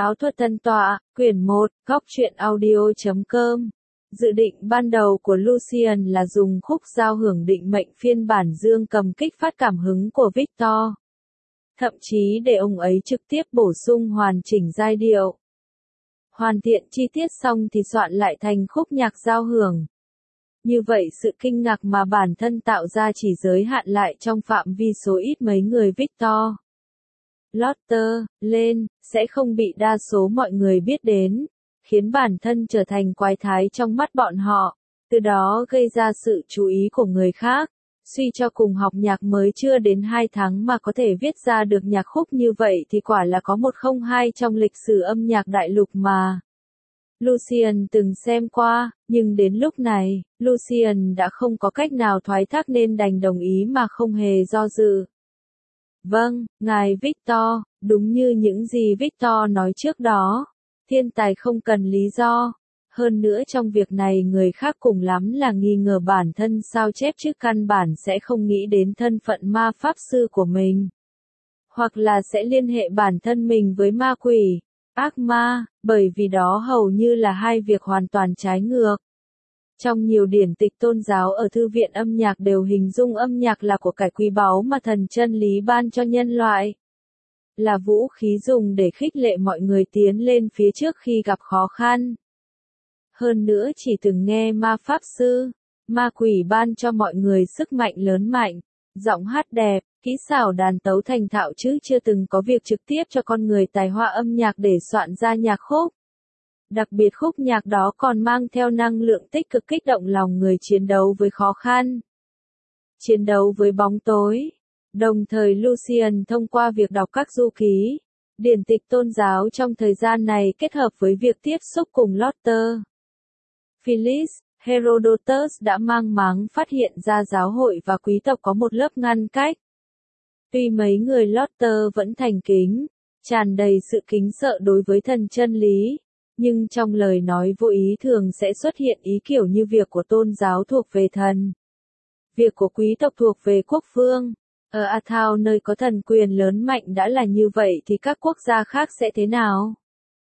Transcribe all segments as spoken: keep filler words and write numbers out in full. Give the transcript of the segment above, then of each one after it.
Áo thuật tân tọa, quyển một, góc truyện audio chấm com. Dự định ban đầu của Lucian là dùng khúc giao hưởng định mệnh phiên bản dương cầm kích phát cảm hứng của Victor. Thậm chí để ông ấy trực tiếp bổ sung hoàn chỉnh giai điệu. Hoàn thiện chi tiết xong thì soạn lại thành khúc nhạc giao hưởng. Như vậy sự kinh ngạc mà bản thân tạo ra chỉ giới hạn lại trong phạm vi số ít mấy người Victor. Lotter, lên, sẽ không bị đa số mọi người biết đến, khiến bản thân trở thành quái thái trong mắt bọn họ, từ đó gây ra sự chú ý của người khác. Suy cho cùng học nhạc mới chưa đến hai tháng mà có thể viết ra được nhạc khúc như vậy thì quả là có một không hai trong lịch sử âm nhạc đại lục mà. Lucian từng xem qua, nhưng đến lúc này, Lucian đã không có cách nào thoái thác nên đành đồng ý mà không hề do dự. Vâng, ngài Victor, đúng như những gì Victor nói trước đó. Thiên tài không cần lý do. Hơn nữa trong việc này người khác cùng lắm là nghi ngờ bản thân sao chép chứ căn bản sẽ không nghĩ đến thân phận ma pháp sư của mình. Hoặc là sẽ liên hệ bản thân mình với ma quỷ, ác ma, bởi vì đó hầu như là hai việc hoàn toàn trái ngược. Trong nhiều điển tịch tôn giáo ở thư viện âm nhạc đều hình dung âm nhạc là của cải quý báu mà thần chân lý ban cho nhân loại. Là vũ khí dùng để khích lệ mọi người tiến lên phía trước khi gặp khó khăn. Hơn nữa chỉ từng nghe ma pháp sư, ma quỷ ban cho mọi người sức mạnh lớn mạnh, giọng hát đẹp, kỹ xảo đàn tấu thành thạo chứ chưa từng có việc trực tiếp cho con người tài hoa âm nhạc để soạn ra nhạc khúc. Đặc biệt khúc nhạc đó còn mang theo năng lượng tích cực kích động lòng người chiến đấu với khó khăn, chiến đấu với bóng tối. Đồng thời Lucian thông qua việc đọc các du ký, điển tịch tôn giáo trong thời gian này kết hợp với việc tiếp xúc cùng Lotter, Phyllis, Herodotus đã mang máng phát hiện ra giáo hội và quý tộc có một lớp ngăn cách. Tuy mấy người Lotter vẫn thành kính, tràn đầy sự kính sợ đối với thần chân lý, nhưng trong lời nói vô ý thường sẽ xuất hiện ý kiểu như việc của tôn giáo thuộc về thần, việc của quý tộc thuộc về quốc vương. Ở Athao nơi có thần quyền lớn mạnh đã là như vậy thì các quốc gia khác sẽ thế nào?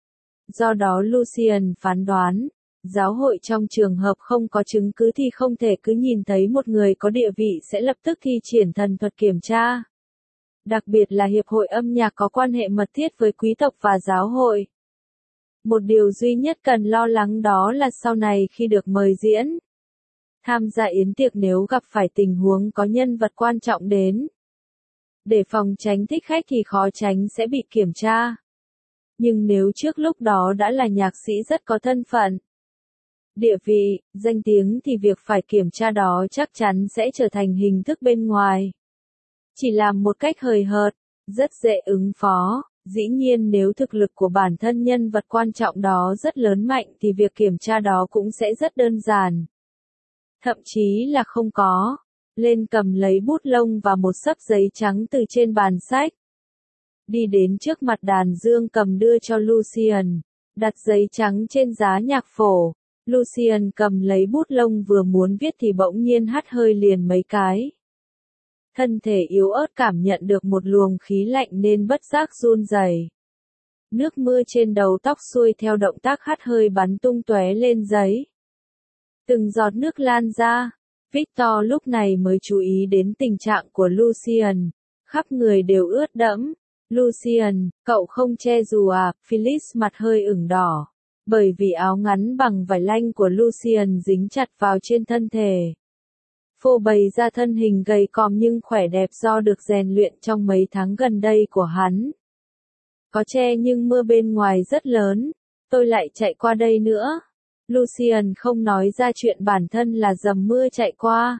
Do đó Lucian phán đoán, giáo hội trong trường hợp không có chứng cứ thì không thể cứ nhìn thấy một người có địa vị sẽ lập tức thi triển thần thuật kiểm tra. Đặc biệt là hiệp hội âm nhạc có quan hệ mật thiết với quý tộc và giáo hội. Một điều duy nhất cần lo lắng đó là sau này khi được mời diễn, tham gia yến tiệc nếu gặp phải tình huống có nhân vật quan trọng đến. Để phòng tránh thích khách thì khó tránh sẽ bị kiểm tra. Nhưng nếu trước lúc đó đã là nhạc sĩ rất có thân phận, địa vị, danh tiếng thì việc phải kiểm tra đó chắc chắn sẽ trở thành hình thức bên ngoài. Chỉ làm một cách hời hợt, rất dễ ứng phó. Dĩ nhiên nếu thực lực của bản thân nhân vật quan trọng đó rất lớn mạnh thì việc kiểm tra đó cũng sẽ rất đơn giản. Thậm chí là không có. Lên cầm lấy bút lông và một xấp giấy trắng từ trên bàn sách. Đi đến trước mặt đàn dương cầm đưa cho Lucian. Đặt giấy trắng trên giá nhạc phổ. Lucian cầm lấy bút lông vừa muốn viết thì bỗng nhiên hắt hơi liền mấy cái. Thân thể yếu ớt cảm nhận được một luồng khí lạnh nên bất giác run rẩy. Nước mưa trên đầu tóc xuôi theo động tác hắt hơi bắn tung tóe lên giấy. Từng giọt nước lan ra. Victor lúc này mới chú ý đến tình trạng của Lucian. Khắp người đều ướt đẫm. Lucian, cậu không che dù à? Phyllis mặt hơi ửng đỏ. Bởi vì áo ngắn bằng vải lanh của Lucian dính chặt vào trên thân thể. Phô bày ra thân hình gầy còm nhưng khỏe đẹp do được rèn luyện trong mấy tháng gần đây của hắn. Có che nhưng mưa bên ngoài rất lớn. Tôi lại chạy qua đây nữa. Lucian không nói ra chuyện bản thân là dầm mưa chạy qua.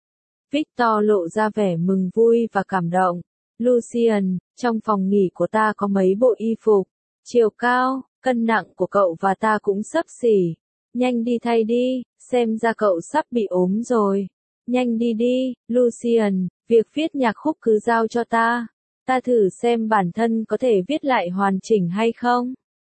Victor lộ ra vẻ mừng vui và cảm động. Lucian, trong phòng nghỉ của ta có mấy bộ y phục. Chiều cao, cân nặng của cậu và ta cũng xấp xỉ. Nhanh đi thay đi, xem ra cậu sắp bị ốm rồi. Nhanh đi đi, Lucian, việc viết nhạc khúc cứ giao cho ta. Ta thử xem bản thân có thể viết lại hoàn chỉnh hay không.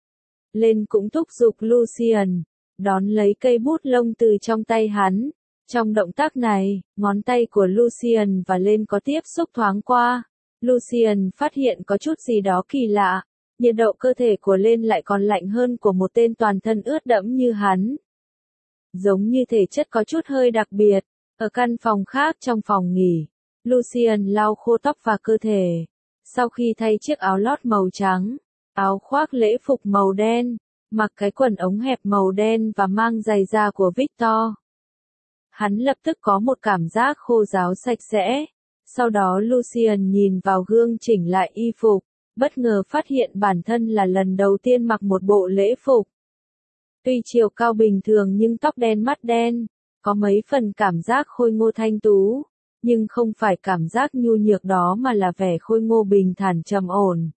Lên cũng thúc giục Lucian. Đón lấy cây bút lông từ trong tay hắn. Trong động tác này, ngón tay của Lucian và Lên có tiếp xúc thoáng qua. Lucian phát hiện có chút gì đó kỳ lạ. nhiệt độ cơ thể của Lên lại còn lạnh hơn của một tên toàn thân ướt đẫm như hắn. Giống như thể chất có chút hơi đặc biệt, ở căn phòng khác trong phòng nghỉ, Lucien lau khô tóc và cơ thể. Sau khi thay chiếc áo lót màu trắng, áo khoác lễ phục màu đen, mặc cái quần ống hẹp màu đen và mang giày da của Victor, hắn lập tức có một cảm giác khô ráo sạch sẽ. Sau đó Lucien nhìn vào gương chỉnh lại y phục, bất ngờ phát hiện bản thân là lần đầu tiên mặc một bộ lễ phục. Tuy chiều cao bình thường nhưng tóc đen mắt đen, có mấy phần cảm giác khôi ngô thanh tú, nhưng không phải cảm giác nhu nhược đó mà là vẻ khôi ngô bình thản trầm ổn.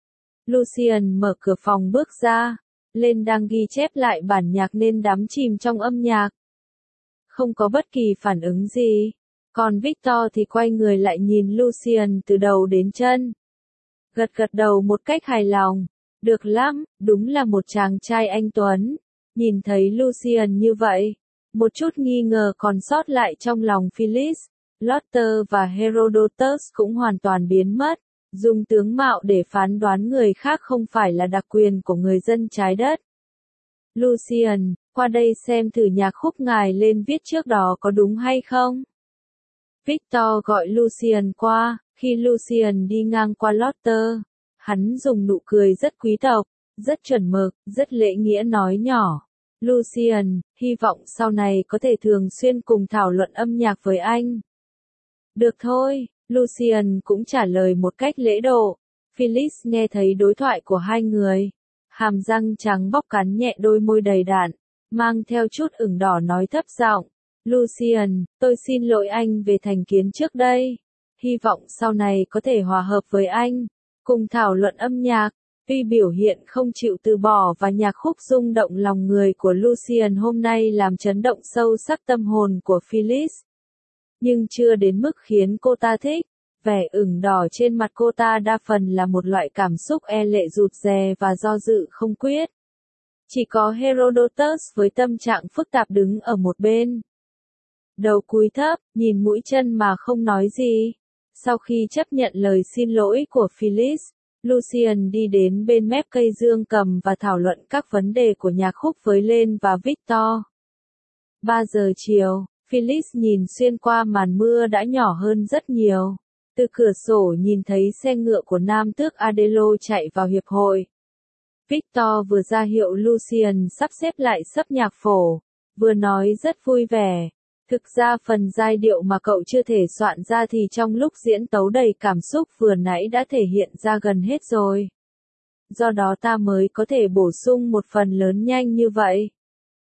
Lucien mở cửa phòng bước ra, Lên đang ghi chép lại bản nhạc nên đắm chìm trong âm nhạc. Không có bất kỳ phản ứng gì, còn Victor thì quay người lại nhìn Lucien từ đầu đến chân. Gật gật đầu một cách hài lòng, được lắm, đúng là một chàng trai anh tuấn. Nhìn thấy Lucien như vậy, một chút nghi ngờ còn sót lại trong lòng Phyllis, Lotter và Herodotus cũng hoàn toàn biến mất. Dùng tướng mạo để phán đoán người khác không phải là đặc quyền của người dân trái đất. Lucien, qua đây xem thử nhạc khúc ngài Lên viết trước đó có đúng hay không? Victor gọi Lucien qua, khi Lucien đi ngang qua Lotter, hắn dùng nụ cười rất quý tộc, rất chuẩn mực, rất lễ nghĩa nói nhỏ. Lucien, hy vọng sau này có thể thường xuyên cùng thảo luận âm nhạc với anh. Được thôi, Lucien cũng trả lời một cách lễ độ. Phyllis nghe thấy đối thoại của hai người. Hàm răng trắng bóc cắn nhẹ đôi môi đầy đặn, mang theo chút ửng đỏ nói thấp giọng. Lucien, tôi xin lỗi anh về thành kiến trước đây. Hy vọng sau này có thể hòa hợp với anh, cùng thảo luận âm nhạc. Tuy biểu hiện không chịu từ bỏ và nhạc khúc rung động lòng người của Lucien hôm nay làm chấn động sâu sắc tâm hồn của Phyllis, nhưng chưa đến mức khiến cô ta thích. Vẻ ửng đỏ trên mặt cô ta đa phần là một loại cảm xúc e lệ rụt rè và do dự không quyết. Chỉ có Herodotus với tâm trạng phức tạp đứng ở một bên. Đầu cúi thấp, nhìn mũi chân mà không nói gì. Sau khi chấp nhận lời xin lỗi của Phyllis, Lucien đi đến bên mép cây dương cầm và thảo luận các vấn đề của nhạc khúc với Lên và Victor. ba giờ chiều, Phyllis nhìn xuyên qua màn mưa đã nhỏ hơn rất nhiều. Từ cửa sổ nhìn thấy xe ngựa của nam tước Adelo chạy vào hiệp hội. Victor vừa ra hiệu Lucien sắp xếp lại sấp nhạc phổ, vừa nói rất vui vẻ. Thực ra phần giai điệu mà cậu chưa thể soạn ra thì trong lúc diễn tấu đầy cảm xúc vừa nãy đã thể hiện ra gần hết rồi. Do đó ta mới có thể bổ sung một phần lớn nhanh như vậy.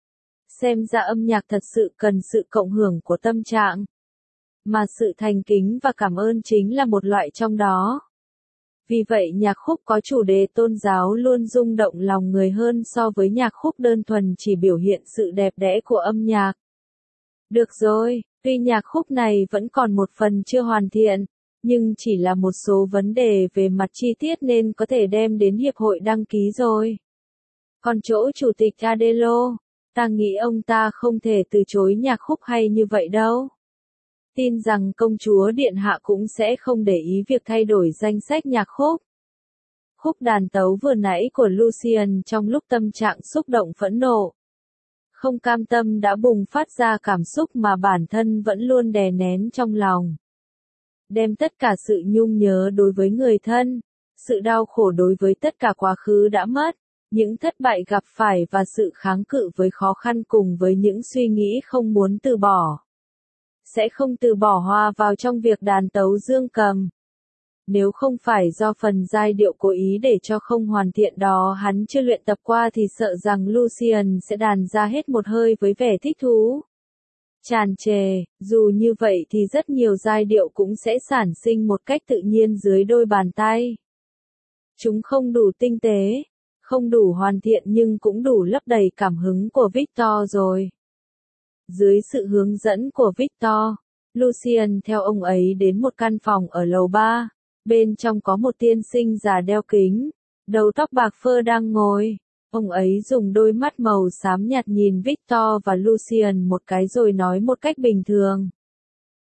Xem ra âm nhạc thật sự cần sự cộng hưởng của tâm trạng, mà sự thành kính và cảm ơn chính là một loại trong đó. Vì vậy nhạc khúc có chủ đề tôn giáo luôn rung động lòng người hơn so với nhạc khúc đơn thuần chỉ biểu hiện sự đẹp đẽ của âm nhạc. Được rồi, tuy nhạc khúc này vẫn còn một phần chưa hoàn thiện, nhưng chỉ là một số vấn đề về mặt chi tiết nên có thể đem đến hiệp hội đăng ký rồi. Còn chỗ chủ tịch Adelo, ta nghĩ ông ta không thể từ chối nhạc khúc hay như vậy đâu. Tin rằng công chúa điện hạ cũng sẽ không để ý việc thay đổi danh sách nhạc khúc. Khúc đàn tấu vừa nãy của Lucien trong lúc tâm trạng xúc động phẫn nộ, không cam tâm đã bùng phát ra cảm xúc mà bản thân vẫn luôn đè nén trong lòng. Đem tất cả sự nhung nhớ đối với người thân, sự đau khổ đối với tất cả quá khứ đã mất, những thất bại gặp phải và sự kháng cự với khó khăn cùng với những suy nghĩ không muốn từ bỏ. Sẽ không từ bỏ hòa vào trong việc đàn tấu dương cầm. Nếu không phải do phần giai điệu cố ý để cho không hoàn thiện đó hắn chưa luyện tập qua thì sợ rằng Lucien sẽ đàn ra hết một hơi với vẻ thích thú. Tràn trề, dù như vậy thì rất nhiều giai điệu cũng sẽ sản sinh một cách tự nhiên dưới đôi bàn tay. Chúng không đủ tinh tế, không đủ hoàn thiện nhưng cũng đủ lấp đầy cảm hứng của Victor rồi. Dưới sự hướng dẫn của Victor, Lucien theo ông ấy đến một căn phòng ở lầu ba. Bên trong có một tiên sinh già đeo kính, đầu tóc bạc phơ đang ngồi. Ông ấy dùng đôi mắt màu xám nhạt nhìn Victor và Lucien một cái rồi nói một cách bình thường.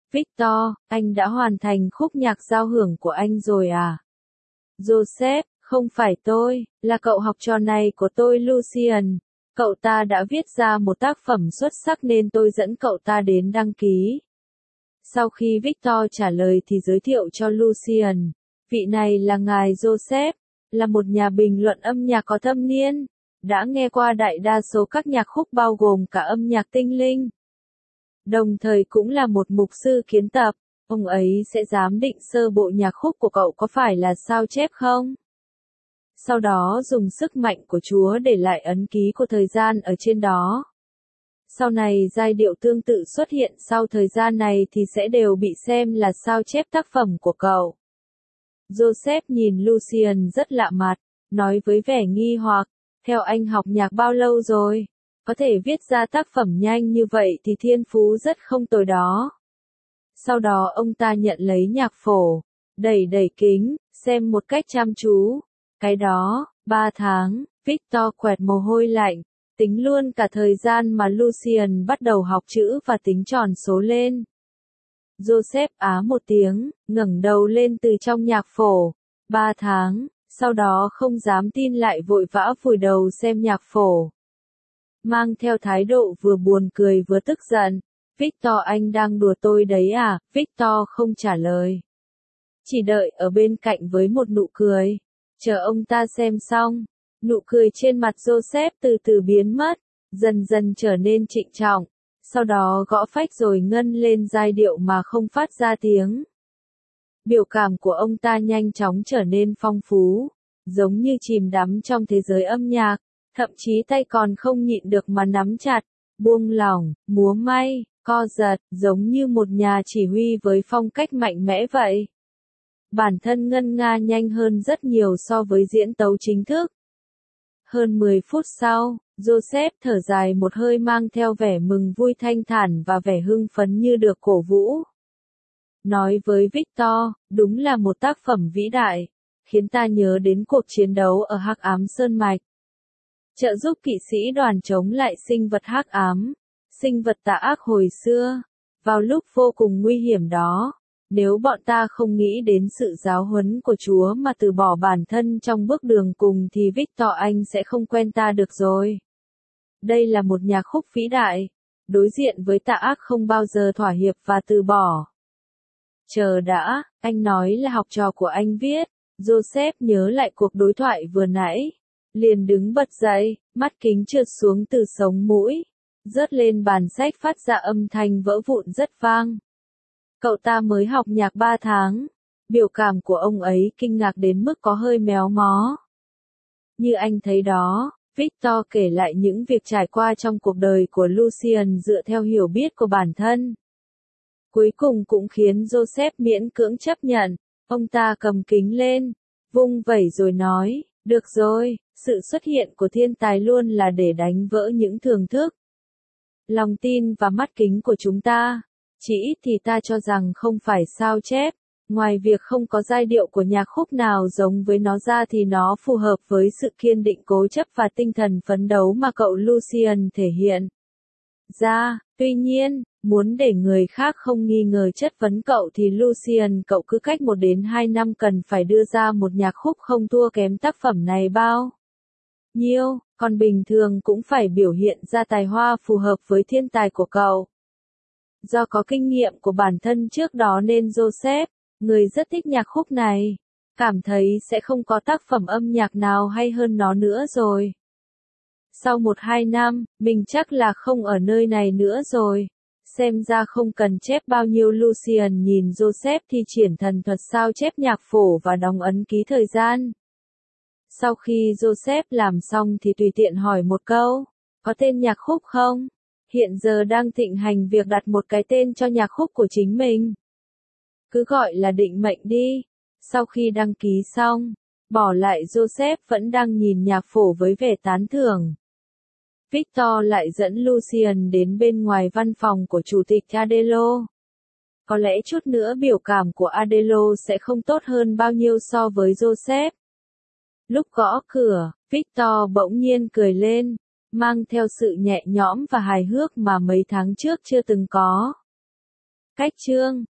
Victor, anh đã hoàn thành khúc nhạc giao hưởng của anh rồi à? Joseph, Không phải tôi, là cậu học trò này của tôi Lucian. Cậu ta đã viết ra một tác phẩm xuất sắc nên tôi dẫn cậu ta đến đăng ký. Sau khi Victor trả lời thì giới thiệu cho Lucian. Vị này là ngài Joseph, là một nhà bình luận âm nhạc có thâm niên, đã nghe qua đại đa số các nhạc khúc bao gồm cả âm nhạc tinh linh. Đồng thời cũng là một mục sư kiến tập, ông ấy sẽ giám định sơ bộ nhạc khúc của cậu có phải là sao chép không. Sau đó dùng sức mạnh của Chúa để lại ấn ký của thời gian ở trên đó. Sau này giai điệu tương tự xuất hiện sau thời gian này thì sẽ đều bị xem là sao chép tác phẩm của cậu. Joseph nhìn Lucian rất lạ mặt, nói với vẻ nghi hoặc, theo anh học nhạc bao lâu rồi? Có thể viết ra tác phẩm nhanh như vậy thì thiên phú rất không tồi đó. Sau đó ông ta nhận lấy nhạc phổ, đẩy đẩy kính, xem một cách chăm chú. Cái đó, ba tháng, Victor quẹt mồ hôi lạnh, tính luôn cả thời gian mà Lucian bắt đầu học chữ và tính tròn số lên. Joseph á một tiếng, ngẩng đầu lên từ trong nhạc phổ. Ba tháng, sau đó không dám tin lại vội vã vùi đầu xem nhạc phổ. Mang theo thái độ vừa buồn cười vừa tức giận. Victor anh đang đùa tôi đấy à? Victor không trả lời. Chỉ đợi ở bên cạnh với một nụ cười. Chờ ông ta xem xong. Nụ cười trên mặt Joseph từ từ biến mất. Dần dần trở nên trịnh trọng. Sau đó gõ phách rồi ngân lên giai điệu mà không phát ra tiếng. Biểu cảm của ông ta nhanh chóng trở nên phong phú. Giống như chìm đắm trong thế giới âm nhạc. Thậm chí tay còn không nhịn được mà nắm chặt, buông lỏng, múa may, co giật, giống như một nhà chỉ huy với phong cách mạnh mẽ vậy. Bản thân ngân nga nhanh hơn rất nhiều so với diễn tấu chính thức. Hơn mười phút sau, Joseph thở dài một hơi mang theo vẻ mừng vui thanh thản và vẻ hưng phấn như được cổ vũ. Nói với Victor, đúng là một tác phẩm vĩ đại, khiến ta nhớ đến cuộc chiến đấu ở Hắc Ám Sơn Mạch. Trợ giúp kỵ sĩ đoàn chống lại sinh vật hắc ám, sinh vật tà ác hồi xưa, vào lúc vô cùng nguy hiểm đó, nếu bọn ta không nghĩ đến sự giáo huấn của Chúa mà từ bỏ bản thân trong bước đường cùng thì Victor anh sẽ không quen ta được rồi. Đây là một nhạc khúc vĩ đại, đối diện với tà ác không bao giờ thỏa hiệp và từ bỏ. Chờ đã, anh nói là học trò của anh viết, Joseph nhớ lại cuộc đối thoại vừa nãy. Liền đứng bật dậy, mắt kính trượt xuống từ sống mũi, rớt lên bàn sách phát ra âm thanh vỡ vụn rất vang. Cậu ta mới học nhạc ba tháng, biểu cảm của ông ấy kinh ngạc đến mức có hơi méo mó. Như anh thấy đó, Victor kể lại những việc trải qua trong cuộc đời của Lucian dựa theo hiểu biết của bản thân. Cuối cùng cũng khiến Joseph miễn cưỡng chấp nhận, ông ta cầm kính lên, vung vẩy rồi nói. Được rồi, sự xuất hiện của thiên tài luôn là để đánh vỡ những thường thức. Lòng tin và mắt kính của chúng ta, chỉ ít thì ta cho rằng không phải sao chép, ngoài việc không có giai điệu của nhạc khúc nào giống với nó ra thì nó phù hợp với sự kiên định cố chấp và tinh thần phấn đấu mà cậu Lucian thể hiện. Ra, tuy nhiên, muốn để người khác không nghi ngờ chất vấn cậu thì Lucian cậu cứ cách một đến hai năm cần phải đưa ra một nhạc khúc không thua kém tác phẩm này bao nhiêu, còn bình thường cũng phải biểu hiện ra tài hoa phù hợp với thiên tài của cậu. Do có kinh nghiệm của bản thân trước đó nên Joseph, người rất thích nhạc khúc này, cảm thấy sẽ không có tác phẩm âm nhạc nào hay hơn nó nữa rồi. Sau một hai năm, mình chắc là không ở nơi này nữa rồi. Xem ra không cần chép bao nhiêu. Lucian nhìn Joseph thi triển thần thuật sao chép nhạc phổ và đóng ấn ký thời gian. Sau khi Joseph làm xong thì tùy tiện hỏi một câu, có tên nhạc khúc không? Hiện giờ đang thịnh hành việc đặt một cái tên cho nhạc khúc của chính mình. Cứ gọi là định mệnh đi. Sau khi đăng ký xong, bỏ lại Joseph vẫn đang nhìn nhạc phổ với vẻ tán thưởng. Victor lại dẫn Lucian đến bên ngoài văn phòng của Chủ tịch Adelo. Có lẽ chút nữa biểu cảm của Adelo sẽ không tốt hơn bao nhiêu so với Joseph. Lúc gõ cửa, Victor bỗng nhiên cười lên, mang theo sự nhẹ nhõm và hài hước mà mấy tháng trước chưa từng có. Cách chương